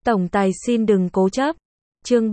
Tổng tài xin đừng cố chấp. Chương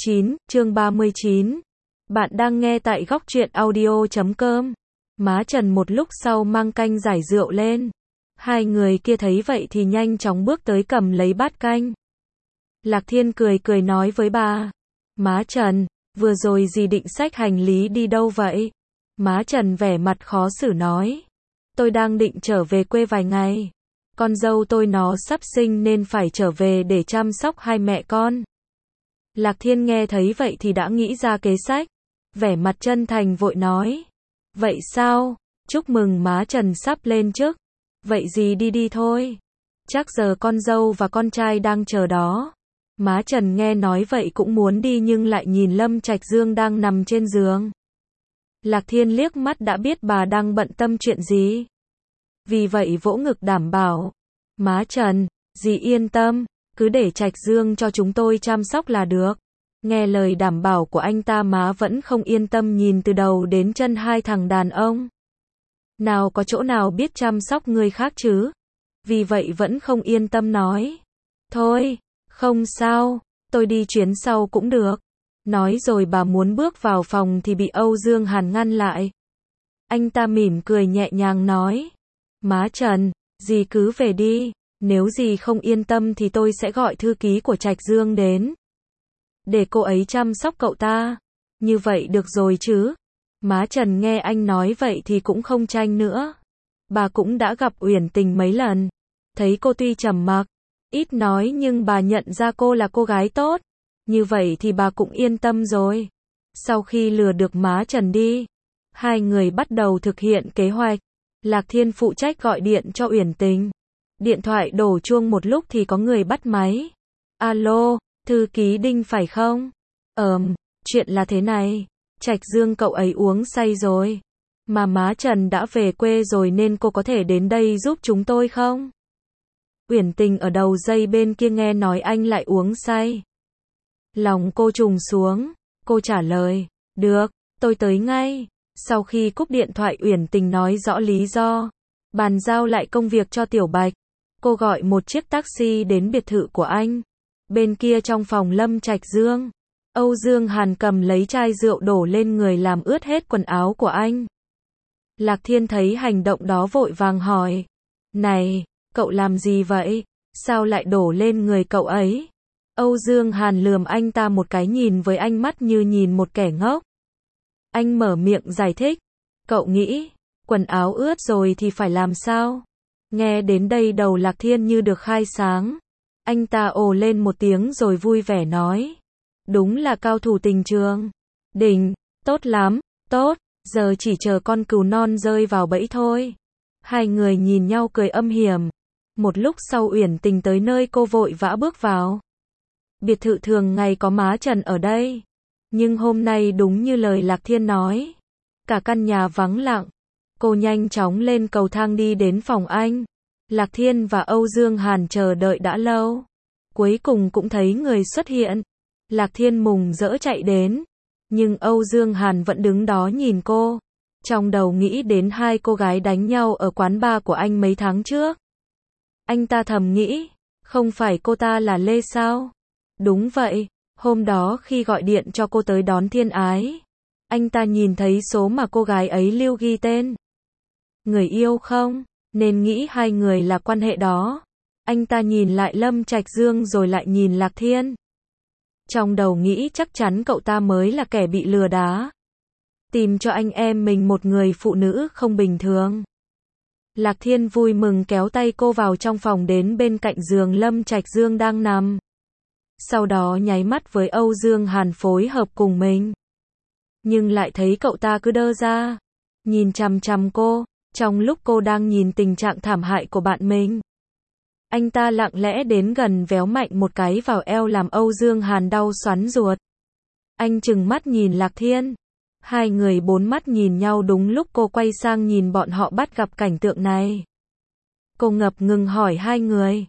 39. Bạn đang nghe tại góc truyện audio.com. Má Trần một lúc sau mang canh giải rượu lên. Hai người kia thấy vậy thì nhanh chóng bước tới cầm lấy bát canh. Lạc Thiên cười nói với bà. Má Trần, vừa rồi dì định xách hành lý đi đâu vậy? Má Trần vẻ mặt khó xử nói. Tôi đang định trở về quê vài ngày. Con dâu tôi nó sắp sinh nên phải trở về để chăm sóc hai mẹ con. Lạc Thiên nghe thấy vậy thì đã nghĩ ra kế sách. Vẻ mặt chân thành vội nói. Vậy sao? Chúc mừng má Trần sắp lên chức. Vậy gì đi thôi. Chắc giờ con dâu và con trai đang chờ đó. Má Trần nghe nói vậy cũng muốn đi nhưng lại nhìn Lâm Trạch Dương đang nằm trên giường. Lạc Thiên liếc mắt đã biết bà đang bận tâm chuyện gì. Vì vậy vỗ ngực đảm bảo. Má Trần, dì yên tâm, cứ để Trạch Dương cho chúng tôi chăm sóc là được. Nghe lời đảm bảo của anh ta má vẫn không yên tâm nhìn từ đầu đến chân hai thằng đàn ông. Nào có chỗ nào biết chăm sóc người khác chứ? Vì vậy vẫn không yên tâm nói. Thôi, không sao, tôi đi chuyến sau cũng được. Nói rồi bà muốn bước vào phòng thì bị Âu Dương Hàn ngăn lại. Anh ta mỉm cười nhẹ nhàng nói. Má Trần, dì cứ về đi, nếu dì không yên tâm thì tôi sẽ gọi thư ký của Trạch Dương đến. Để cô ấy chăm sóc cậu ta. Như vậy được rồi chứ? Má Trần nghe anh nói vậy thì cũng không tranh nữa. Bà cũng đã gặp Uyển Tình mấy lần. Thấy cô tuy trầm mặc, ít nói nhưng bà nhận ra cô là cô gái tốt. Như vậy thì bà cũng yên tâm rồi. Sau khi lừa được má Trần đi, hai người bắt đầu thực hiện kế hoạch. Lạc Thiên phụ trách gọi điện cho Uyển Tình. Điện thoại đổ chuông một lúc thì có người bắt máy. Alo, thư ký Đinh phải không? Chuyện là thế này. Trạch Dương cậu ấy uống say rồi. Mà má Trần đã về quê rồi nên cô có thể đến đây giúp chúng tôi không? Uyển Tình ở đầu dây bên kia nghe nói anh lại uống say. Lòng cô trùng xuống. Cô trả lời. Được, tôi tới ngay. Sau khi cúp điện thoại Uyển Tình nói rõ lý do. Bàn giao lại công việc cho Tiểu Bạch. Cô gọi một chiếc taxi đến biệt thự của anh. Bên kia trong phòng Lâm Trạch Dương, Âu Dương Hàn cầm lấy chai rượu đổ lên người làm ướt hết quần áo của anh. Lạc Thiên thấy hành động đó vội vàng hỏi. Này, cậu làm gì vậy? Sao lại đổ lên người cậu ấy? Âu Dương Hàn lườm anh ta một cái nhìn với ánh mắt như nhìn một kẻ ngốc. Anh mở miệng giải thích. Cậu nghĩ, quần áo ướt rồi thì phải làm sao? Nghe đến đây đầu Lạc Thiên như được khai sáng. Anh ta ồ lên một tiếng rồi vui vẻ nói. Đúng là cao thủ tình trường. Đỉnh, tốt lắm, tốt, giờ chỉ chờ con cừu non rơi vào bẫy thôi. Hai người nhìn nhau cười âm hiểm. Một lúc sau Uyển Tình tới nơi cô vội vã bước vào. Biệt thự thường ngày có má Trần ở đây. Nhưng hôm nay đúng như lời Lạc Thiên nói. Cả căn nhà vắng lặng. Cô nhanh chóng lên cầu thang đi đến phòng anh. Lạc Thiên và Âu Dương Hàn chờ đợi đã lâu. Cuối cùng cũng thấy người xuất hiện. Lạc Thiên mừng rỡ chạy đến. Nhưng Âu Dương Hàn vẫn đứng đó nhìn cô. Trong đầu nghĩ đến hai cô gái đánh nhau ở quán bar của anh mấy tháng trước. Anh ta thầm nghĩ. Không phải cô ta là Lê sao? Đúng vậy. Hôm đó khi gọi điện cho cô tới đón Thiên Ái. Anh ta nhìn thấy số mà cô gái ấy lưu ghi tên. Người yêu không? Nên nghĩ hai người là quan hệ đó. Anh ta nhìn lại Lâm Trạch Dương rồi lại nhìn Lạc Thiên. Trong đầu nghĩ chắc chắn cậu ta mới là kẻ bị lừa đá. Tìm cho anh em mình một người phụ nữ không bình thường. Lạc Thiên vui mừng kéo tay cô vào trong phòng đến bên cạnh giường Lâm Trạch Dương đang nằm. Sau đó nháy mắt với Âu Dương Hàn phối hợp cùng mình. Nhưng lại thấy cậu ta cứ đơ ra. Nhìn chằm chằm cô. Trong lúc cô đang nhìn tình trạng thảm hại của bạn mình. Anh ta lặng lẽ đến gần véo mạnh một cái vào eo làm Âu Dương Hàn đau xoắn ruột. Anh trừng mắt nhìn Lạc Thiên. Hai người bốn mắt nhìn nhau đúng lúc cô quay sang nhìn bọn họ bắt gặp cảnh tượng này. Cô ngập ngừng hỏi hai người.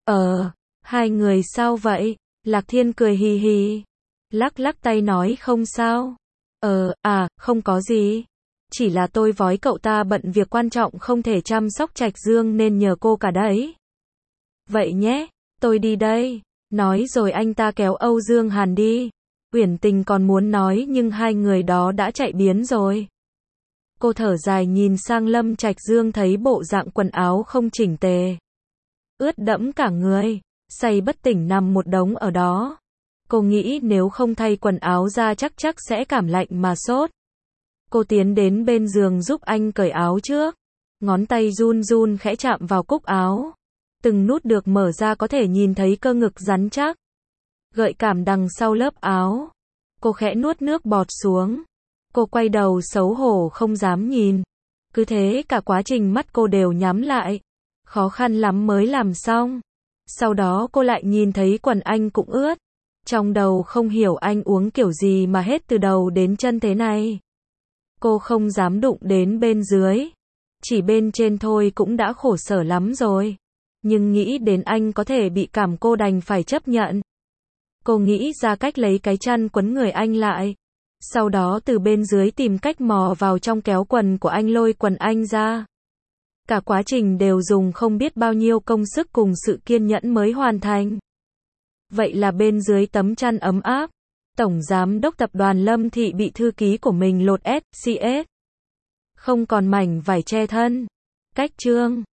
Hai người sao vậy? Lạc Thiên cười hì hì. Lắc lắc tay nói không sao. Không có gì. Chỉ là tôi vói cậu ta bận việc quan trọng không thể chăm sóc Trạch Dương nên nhờ cô cả đấy. Vậy nhé, tôi đi đây. Nói rồi anh ta kéo Âu Dương Hàn đi. Uyển Tình còn muốn nói nhưng hai người đó đã chạy biến rồi. Cô thở dài nhìn sang Lâm Trạch Dương thấy bộ dạng quần áo không chỉnh tề. Ướt đẫm cả người, say bất tỉnh nằm một đống ở đó. Cô nghĩ nếu không thay quần áo ra chắc sẽ cảm lạnh mà sốt. Cô tiến đến bên giường giúp anh cởi áo trước. Ngón tay run run khẽ chạm vào cúc áo. Từng nút được mở ra có thể nhìn thấy cơ ngực rắn chắc. Gợi cảm đằng sau lớp áo. Cô khẽ nuốt nước bọt xuống. Cô quay đầu xấu hổ không dám nhìn. Cứ thế cả quá trình mắt cô đều nhắm lại. Khó khăn lắm mới làm xong. Sau đó cô lại nhìn thấy quần anh cũng ướt. Trong đầu không hiểu anh uống kiểu gì mà hết từ đầu đến chân thế này. Cô không dám đụng đến bên dưới. Chỉ bên trên thôi cũng đã khổ sở lắm rồi. Nhưng nghĩ đến anh có thể bị cảm cô đành phải chấp nhận. Cô nghĩ ra cách lấy cái chăn quấn người anh lại. Sau đó từ bên dưới tìm cách mò vào trong kéo quần của anh lôi quần anh ra. Cả quá trình đều dùng không biết bao nhiêu công sức cùng sự kiên nhẫn mới hoàn thành. Vậy là bên dưới tấm chăn ấm áp, Tổng Giám đốc Tập đoàn Lâm Thị bị thư ký của mình lột SCS. Không còn mảnh vải che thân. Cách chương